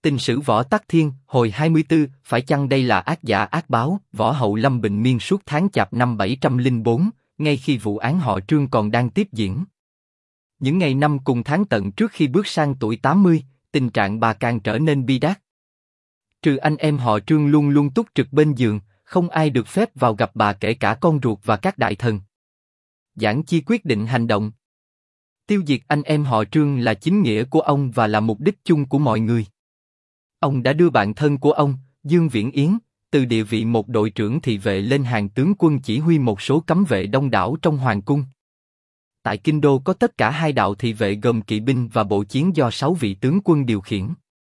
Tình sử Võ Tắc Thiên, hồi 24, phải chăng đây là ác giả ác báo? Võ Hậu Lâm bình miên suốt tháng Chạp năm 704, ngay khi vụ án họ Trương còn đang tiếp diễn. Những ngày năm cùng tháng Tận trước khi bước sang tuổi 80, tình trạng bà càng trở nên bi đát. Trừ anh em họ Trương luôn luôn túc trực bên giường, không ai được phép vào gặp bà kể cả con ruột và các đại thần. Giảng Chi quyết định hành động. Tiêu diệt anh em họ Trương là chính nghĩa của ông và là mục đích chung của mọi người. Ông đã đưa bạn thân của ông, Dương Viễn Yến, từ địa vị một đội trưởng thị vệ lên hàng tướng quân chỉ huy một số cấm vệ đông đảo trong hoàng cung. Tại Kinh Đô có tất cả 2 đạo thị vệ gồm kỵ binh và bộ chiến do 6 vị tướng quân điều khiển.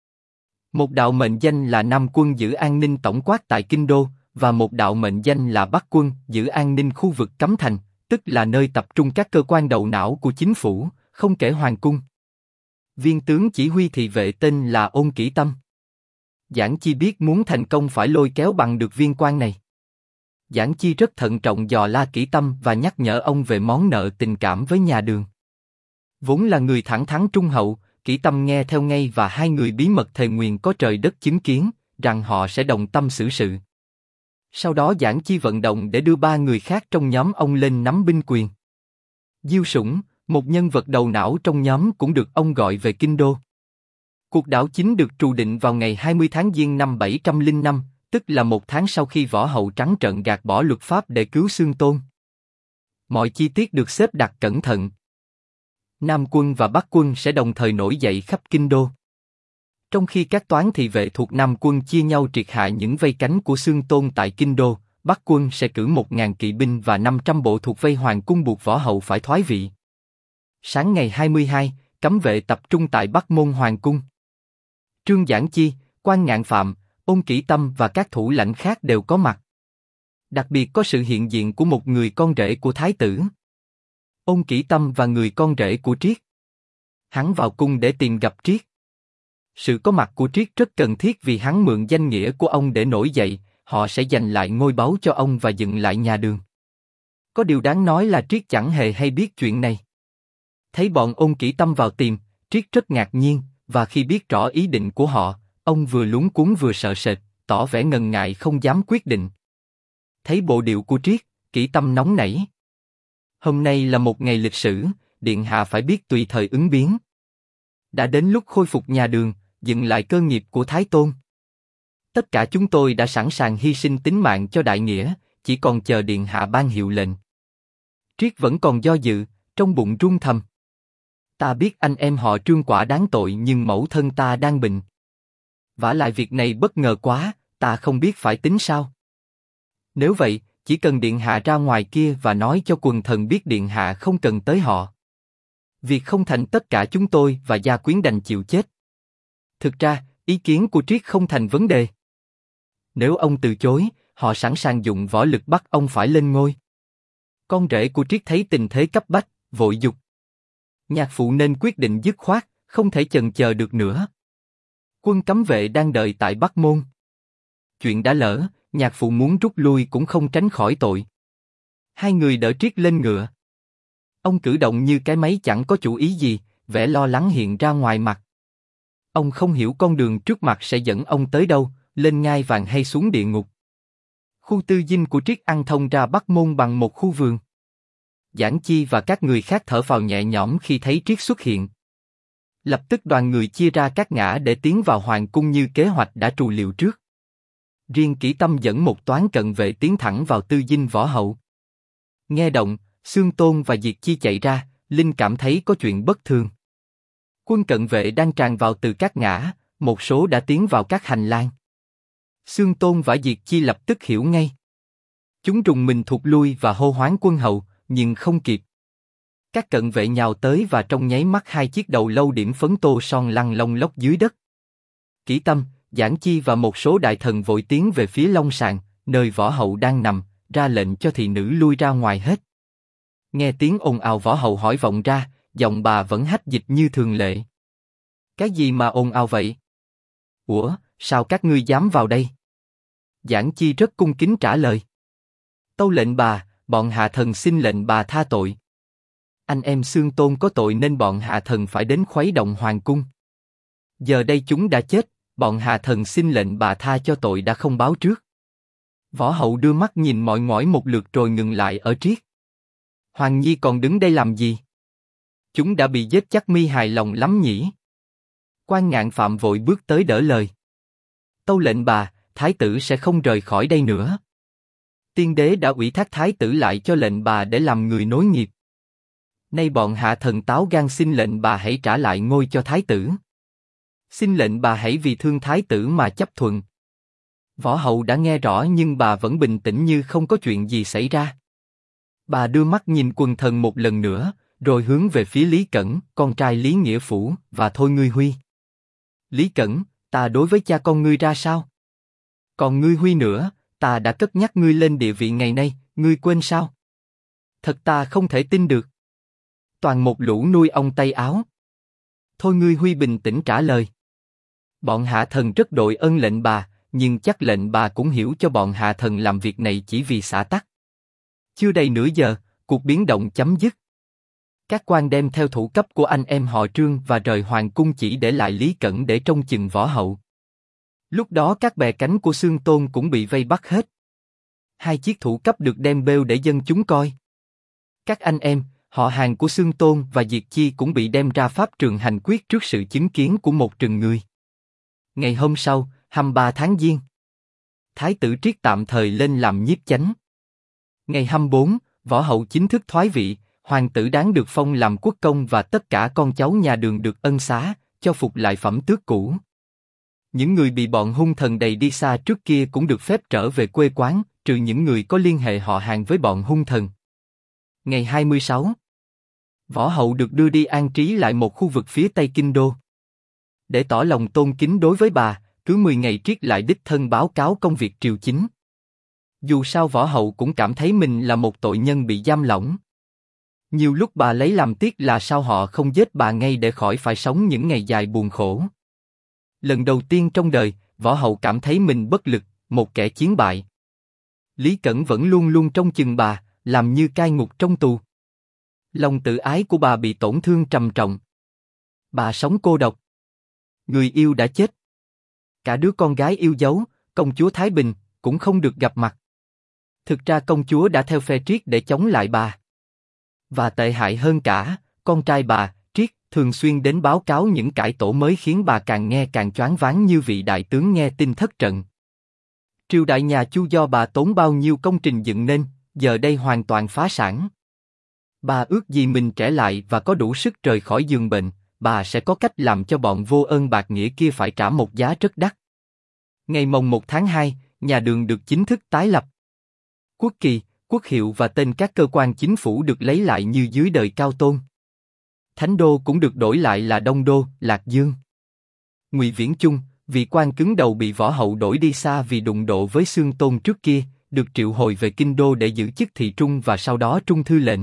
Một đạo mệnh danh là Nam quân giữ an ninh tổng quát tại Kinh Đô, và một đạo mệnh danh là Bắc quân giữ an ninh khu vực cấm thành, tức là nơi tập trung các cơ quan đầu não của chính phủ, không kể hoàng cung. Viên tướng chỉ huy thị vệ tên là Ôn Kỷ Tâm. Giảng Chi biết muốn thành công phải lôi kéo bằng được viên quan này. Giảng Chi rất thận trọng dò la Kỷ Tâm và nhắc nhở ông về món nợ tình cảm với nhà Đường. Vốn là người thẳng thắn trung hậu, Kỷ Tâm nghe theo ngay và 2 người bí mật thề nguyền có trời đất chứng kiến, rằng họ sẽ đồng tâm xử sự. Sau đó Giảng Chi vận động để đưa 3 người khác trong nhóm ông lên nắm binh quyền. Diêu Sủng, một nhân vật đầu não trong nhóm cũng được ông gọi về Kinh Đô. Cuộc đảo chính được trù định vào ngày 20 tháng Giêng năm 705, tức là 1 tháng sau khi Võ Hậu trắng trợn gạt bỏ luật pháp để cứu Xương Tôn. Mọi chi tiết được xếp đặt cẩn thận. Nam quân và Bắc quân sẽ đồng thời nổi dậy khắp Kinh Đô. Trong khi các toán thị vệ thuộc Nam quân chia nhau triệt hạ những vây cánh của Xương Tôn tại Kinh Đô, Bắc quân sẽ cử 1000 kỵ binh và 500 bộ thuộc vây hoàng cung buộc Võ Hậu phải thoái vị. Sáng ngày 22, cấm vệ tập trung tại Bắc môn hoàng cung. Trương Giảng Chi, Quan Ngạn Phạm, Ôn Kỷ Tâm và các thủ lãnh khác đều có mặt. Đặc biệt có sự hiện diện của một người con rể của Thái tử. Ôn Kỷ Tâm và người con rể của Triết. Hắn vào cung để tìm gặp Triết. Sự có mặt của Triết rất cần thiết vì hắn mượn danh nghĩa của ông để nổi dậy, họ sẽ giành lại ngôi báu cho ông và dựng lại nhà Đường. Có điều đáng nói là Triết chẳng hề hay biết chuyện này. Thấy bọn Ôn Kỷ Tâm vào tìm, Triết rất ngạc nhiên, và khi biết rõ ý định của họ, ông vừa luống cuống vừa sợ sệt, tỏ vẻ ngần ngại không dám quyết định. Thấy bộ điệu của Triết, Kỷ Tâm nóng nảy. Hôm nay là một ngày lịch sử, điện hạ phải biết tùy thời ứng biến. Đã đến lúc khôi phục nhà Đường, dựng lại cơ nghiệp của Thái Tôn. Tất cả chúng tôi đã sẵn sàng hy sinh tính mạng cho đại nghĩa, chỉ còn chờ điện hạ ban hiệu lệnh. Triết vẫn còn do dự, trong bụng run thầm. Ta biết anh em họ Trương quả đáng tội nhưng mẫu thân ta đang bệnh. Vả lại việc này bất ngờ quá, ta không biết phải tính sao. Nếu vậy, chỉ cần điện hạ ra ngoài kia và nói cho quần thần biết điện hạ không cần tới họ. Việc không thành tất cả chúng tôi và gia quyến đành chịu chết. Thực ra, ý kiến của Triết không thành vấn đề. Nếu ông từ chối, họ sẵn sàng dùng võ lực bắt ông phải lên ngôi. Con rể của Triết thấy tình thế cấp bách, vội giục. Nhạc phụ nên quyết định dứt khoát, không thể chần chờ được nữa. Quân cấm vệ đang đợi tại Bắc Môn. Chuyện đã lỡ, nhạc phụ muốn rút lui cũng không tránh khỏi tội. 2 người đỡ Triết lên ngựa. Ông cử động như cái máy chẳng có chủ ý gì, vẻ lo lắng hiện ra ngoài mặt. Ông không hiểu con đường trước mặt sẽ dẫn ông tới đâu, lên ngai vàng hay xuống địa ngục. Khu tư dinh của Triết ăn thông ra Bắc Môn bằng một khu vườn. Giảng Chi và các người khác thở phào nhẹ nhõm khi thấy Triết xuất hiện. Lập tức đoàn người chia ra các ngã để tiến vào hoàng cung như kế hoạch đã trù liệu trước. Riêng Kỷ Tâm dẫn một toán cận vệ tiến thẳng vào tư dinh Võ Hậu. Nghe động, Xương Tôn và Diệt Chi chạy ra, Linh cảm thấy có chuyện bất thường. Quân cận vệ đang tràn vào từ các ngã, một số đã tiến vào các hành lang. Xương Tôn và Diệt Chi lập tức hiểu ngay. Chúng rùng mình thụt lui và hô hoán quân hậu, nhưng không kịp. Các cận vệ nhào tới và trong nháy mắt 2 chiếc đầu lâu điểm phấn tô son lăn lông lốc dưới đất. Kỷ Tâm, Giảng Chi và một số đại thần vội tiến về phía long sàng, nơi Võ Hậu đang nằm, ra lệnh cho thị nữ lui ra ngoài hết. Nghe tiếng ồn ào Võ Hậu hỏi vọng ra, giọng bà vẫn hách dịch như thường lệ. Cái gì mà ồn ào vậy? Ủa, sao các ngươi dám vào đây? Giảng Chi rất cung kính trả lời. Tâu lệnh bà, bọn hạ thần xin lệnh bà tha tội. Anh em Xương Tôn có tội nên bọn hạ thần phải đến khuấy động hoàng cung. Giờ đây chúng đã chết, bọn hạ thần xin lệnh bà tha cho tội đã không báo trước. Võ hậu đưa mắt nhìn mọi ngỏi một lượt rồi ngừng lại ở Triết. Hoàng Nhi còn đứng đây làm gì? Chúng đã bị giết chắc mi hài lòng lắm nhỉ? Quan Ngạn Phạm vội bước tới đỡ lời. Tâu lệnh bà, thái tử sẽ không rời khỏi đây nữa. Tiên đế đã ủy thác thái tử lại cho lệnh bà để làm người nối nghiệp. Nay bọn hạ thần táo gan xin lệnh bà hãy trả lại ngôi cho thái tử. Xin lệnh bà hãy vì thương thái tử mà chấp thuận. Võ hậu đã nghe rõ nhưng bà vẫn bình tĩnh như không có chuyện gì xảy ra. Bà đưa mắt nhìn quần thần một lần nữa, rồi hướng về phía Lý Cẩn, con trai Lý Nghĩa Phủ, và Thôi ngươi Huy. Lý Cẩn, ta đối với cha con ngươi ra sao? Còn ngươi Huy nữa, ta đã cất nhắc ngươi lên địa vị ngày nay, ngươi quên sao? Thật ta không thể tin được. Toàn một lũ nuôi ong tay áo. Thôi ngươi Huy bình tĩnh trả lời. Bọn hạ thần rất đội ơn lệnh bà, nhưng chắc lệnh bà cũng hiểu cho bọn hạ thần làm việc này chỉ vì xã tắc. Chưa đầy nửa giờ, cuộc biến động chấm dứt. Các quan đem theo thủ cấp của anh em họ Trương và rời hoàng cung chỉ để lại Lý Cẩn để trông chừng võ hậu. Lúc đó các bè cánh của Xương Tôn cũng bị vây bắt hết. 2 chiếc thủ cấp được đem bêu để dân chúng coi. Các anh em, họ hàng của Xương Tôn và Diệt Chi cũng bị đem ra pháp trường hành quyết trước sự chứng kiến của một rừng người. Ngày hôm sau, 23 tháng Giêng, Thái tử Triết tạm thời lên làm nhiếp chánh. Ngày 24, võ hậu chính thức thoái vị, hoàng tử đáng được phong làm quốc công và tất cả con cháu nhà Đường được ân xá, cho phục lại phẩm tước cũ. Những người bị bọn hung thần đầy đi xa trước kia cũng được phép trở về quê quán, trừ những người có liên hệ họ hàng với bọn hung thần. Ngày 26, võ hậu được đưa đi an trí lại một khu vực phía tây kinh đô. Để tỏ lòng tôn kính đối với bà, cứ 10 ngày Triết lại đích thân báo cáo công việc triều chính. Dù sao võ hậu cũng cảm thấy mình là một tội nhân bị giam lỏng. Nhiều lúc bà lấy làm tiếc là sao họ không giết bà ngay để khỏi phải sống những ngày dài buồn khổ. Lần đầu tiên trong đời, võ hậu cảm thấy mình bất lực, một kẻ chiến bại. Lý Cẩn vẫn luôn luôn trông chừng bà, làm như cai ngục trong tù. Lòng tự ái của bà bị tổn thương trầm trọng. Bà sống cô độc. Người yêu đã chết. Cả đứa con gái yêu dấu, công chúa Thái Bình, cũng không được gặp mặt. Thực ra công chúa đã theo phe Triết để chống lại bà. Và tệ hại hơn cả, con trai bà, Triết, thường xuyên đến báo cáo những cải tổ mới khiến bà càng nghe càng choáng váng như vị đại tướng nghe tin thất trận. Triều đại nhà Chu do bà tốn bao nhiêu công trình dựng nên, giờ đây hoàn toàn phá sản. Bà ước gì mình trẻ lại và có đủ sức rời khỏi giường bệnh, bà sẽ có cách làm cho bọn vô ơn bạc nghĩa kia phải trả một giá rất đắt. Ngày mồng 1 tháng 2, nhà Đường được chính thức tái lập. Quốc kỳ, quốc hiệu và tên các cơ quan chính phủ được lấy lại như dưới đời Cao Tôn. Thánh đô cũng được đổi lại là Đông Đô, Lạc Dương. Ngụy Viễn Chung, vị quan cứng đầu bị võ hậu đổi đi xa vì đụng độ với Xương Tôn trước kia, được triệu hồi về kinh đô để giữ chức thị trung và sau đó trung thư lệnh.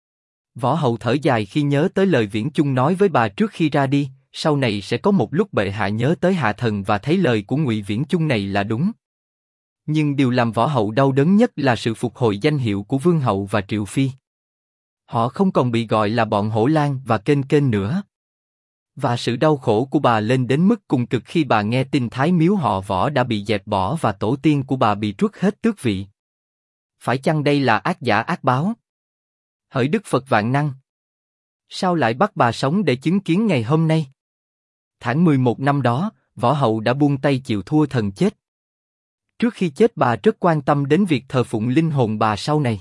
Võ hậu thở dài khi nhớ tới lời Viễn Chung nói với bà trước khi ra đi, sau này sẽ có một lúc bệ hạ nhớ tới hạ thần và thấy lời của Ngụy Viễn Chung này là đúng. Nhưng điều làm võ hậu đau đớn nhất là sự phục hồi danh hiệu của Vương hậu và Triệu phi. Họ không còn bị gọi là bọn Hổ Lang và Kênh Kênh nữa. Và sự đau khổ của bà lên đến mức cùng cực khi bà nghe tin Thái miếu họ Võ đã bị dẹp bỏ và tổ tiên của bà bị truất hết tước vị. Phải chăng đây là ác giả ác báo? Hỡi Đức Phật vạn năng! Sao lại bắt bà sống để chứng kiến ngày hôm nay? Tháng 11 năm đó, võ hậu đã buông tay chịu thua thần chết. Trước khi chết bà rất quan tâm đến việc thờ phụng linh hồn bà sau này.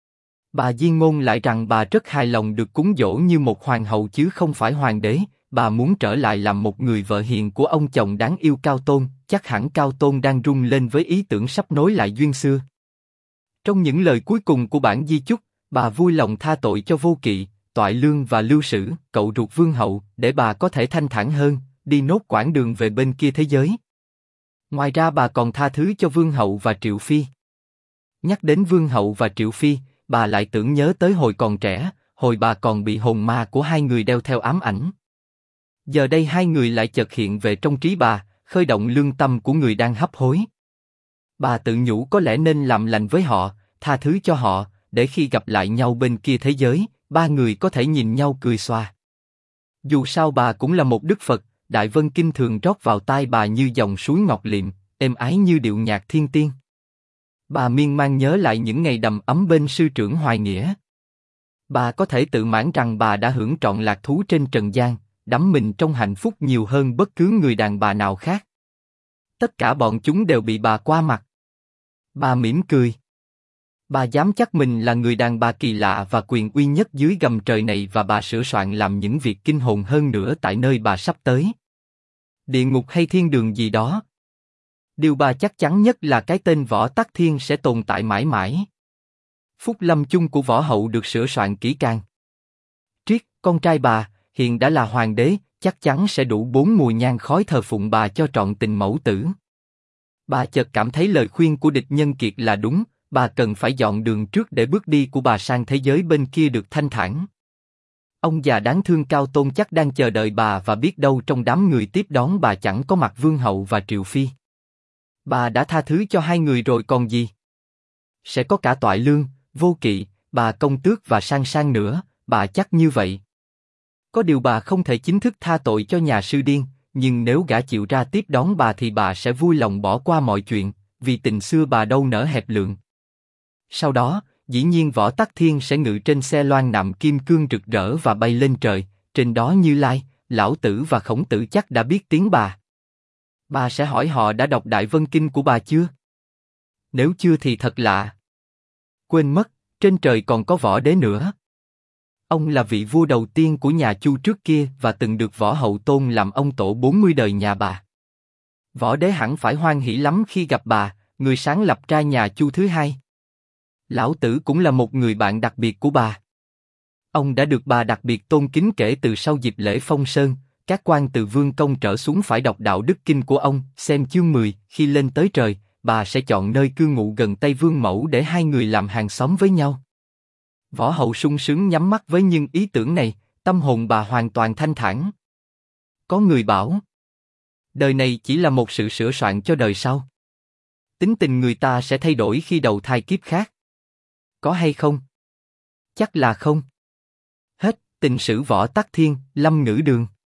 Bà diên ngôn lại rằng bà rất hài lòng được cúng dỗ như một hoàng hậu chứ không phải hoàng đế. Bà muốn trở lại làm một người vợ hiền của ông chồng đáng yêu Cao Tôn. Chắc hẳn Cao Tôn đang rung lên với ý tưởng sắp nối lại duyên xưa. Trong những lời cuối cùng của bản di chúc, bà vui lòng tha tội cho Vô Kỵ, Toại Lương và Lưu Sử, cậu ruột Vương hậu, để bà có thể thanh thản hơn, đi nốt quãng đường về bên kia thế giới. Ngoài ra bà còn tha thứ cho Vương hậu và Triệu phi. Nhắc đến Vương hậu và Triệu phi, bà lại tưởng nhớ tới hồi còn trẻ, hồi bà còn bị hồn ma của hai người đeo theo ám ảnh. Giờ đây hai người lại chợt hiện về trong trí bà, khơi động lương tâm của người đang hấp hối. Bà tự nhủ có lẽ nên làm lành với họ, tha thứ cho họ, để khi gặp lại nhau bên kia thế giới, ba người có thể nhìn nhau cười xòa. Dù sao bà cũng là một Đức Phật, Đại Vân Kinh thường rót vào tai bà như dòng suối ngọt liệm, êm ái như điệu nhạc thiên tiên. Bà miên man nhớ lại những ngày đầm ấm bên sư trưởng Hoài Nghĩa. Bà có thể tự mãn rằng bà đã hưởng trọn lạc thú trên trần gian, đắm mình trong hạnh phúc nhiều hơn bất cứ người đàn bà nào khác. Tất cả bọn chúng đều bị bà qua mặt. Bà mỉm cười. Bà dám chắc mình là người đàn bà kỳ lạ và quyền uy nhất dưới gầm trời này, và bà sửa soạn làm những việc kinh hồn hơn nữa tại nơi bà sắp tới. Địa ngục hay thiên đường gì đó. Điều bà chắc chắn nhất là cái tên Võ Tắc Thiên sẽ tồn tại mãi mãi. Phúc lâm chung của Võ Hậu được sửa soạn kỹ càng. Triết, con trai bà, hiện đã là hoàng đế, chắc chắn sẽ đủ 4 mùi nhang khói thờ phụng bà cho trọn tình mẫu tử. Bà chợt cảm thấy lời khuyên của địch nhân kiệt là đúng, bà cần phải dọn đường trước để bước đi của bà sang thế giới bên kia được thanh thản. Ông già đáng thương Cao Tôn chắc đang chờ đợi bà, và biết đâu trong đám người tiếp đón bà chẳng có mặt Vương Hậu và Triệu Phi. Bà đã tha thứ cho hai người rồi còn gì. Sẽ có cả Toại Lương, Vô Kỵ, bà Công Tước và Sang Sang nữa, bà chắc như vậy. Có điều bà không thể chính thức tha tội cho nhà sư điên, nhưng nếu gã chịu ra tiếp đón bà thì bà sẽ vui lòng bỏ qua mọi chuyện, vì tình xưa bà đâu nỡ hẹp lượng. Sau đó, dĩ nhiên Võ Tắc Thiên sẽ ngự trên xe loan nạm kim cương rực rỡ và bay lên trời, trên đó Như Lai, Lão Tử và Khổng Tử chắc đã biết tiếng bà. Bà sẽ hỏi họ đã đọc Đại Vân Kinh của bà chưa? Nếu chưa thì thật lạ. Quên mất, trên trời còn có Võ Đế nữa. Ông là vị vua đầu tiên của nhà Chu trước kia và từng được Võ Hậu tôn làm ông tổ 40 đời nhà bà. Võ Đế hẳn phải hoan hỉ lắm khi gặp bà, người sáng lập ra nhà Chu thứ hai. Lão Tử cũng là một người bạn đặc biệt của bà. Ông đã được bà đặc biệt tôn kính kể từ sau dịp lễ Phong Sơn, các quan từ vương công trở xuống phải đọc đạo đức kinh của ông, xem chương 10, khi lên tới trời, bà sẽ chọn nơi cư ngụ gần Tây Vương Mẫu để hai người làm hàng xóm với nhau. Võ Hậu sung sướng nhắm mắt với những ý tưởng này, tâm hồn bà hoàn toàn thanh thản. Có người bảo, đời này chỉ là một sự sửa soạn cho đời sau. Tính tình người ta sẽ thay đổi khi đầu thai kiếp khác. Có hay không? Chắc là không. Hết, tình sử Võ Tắc Thiên, Lâm Ngữ Đường.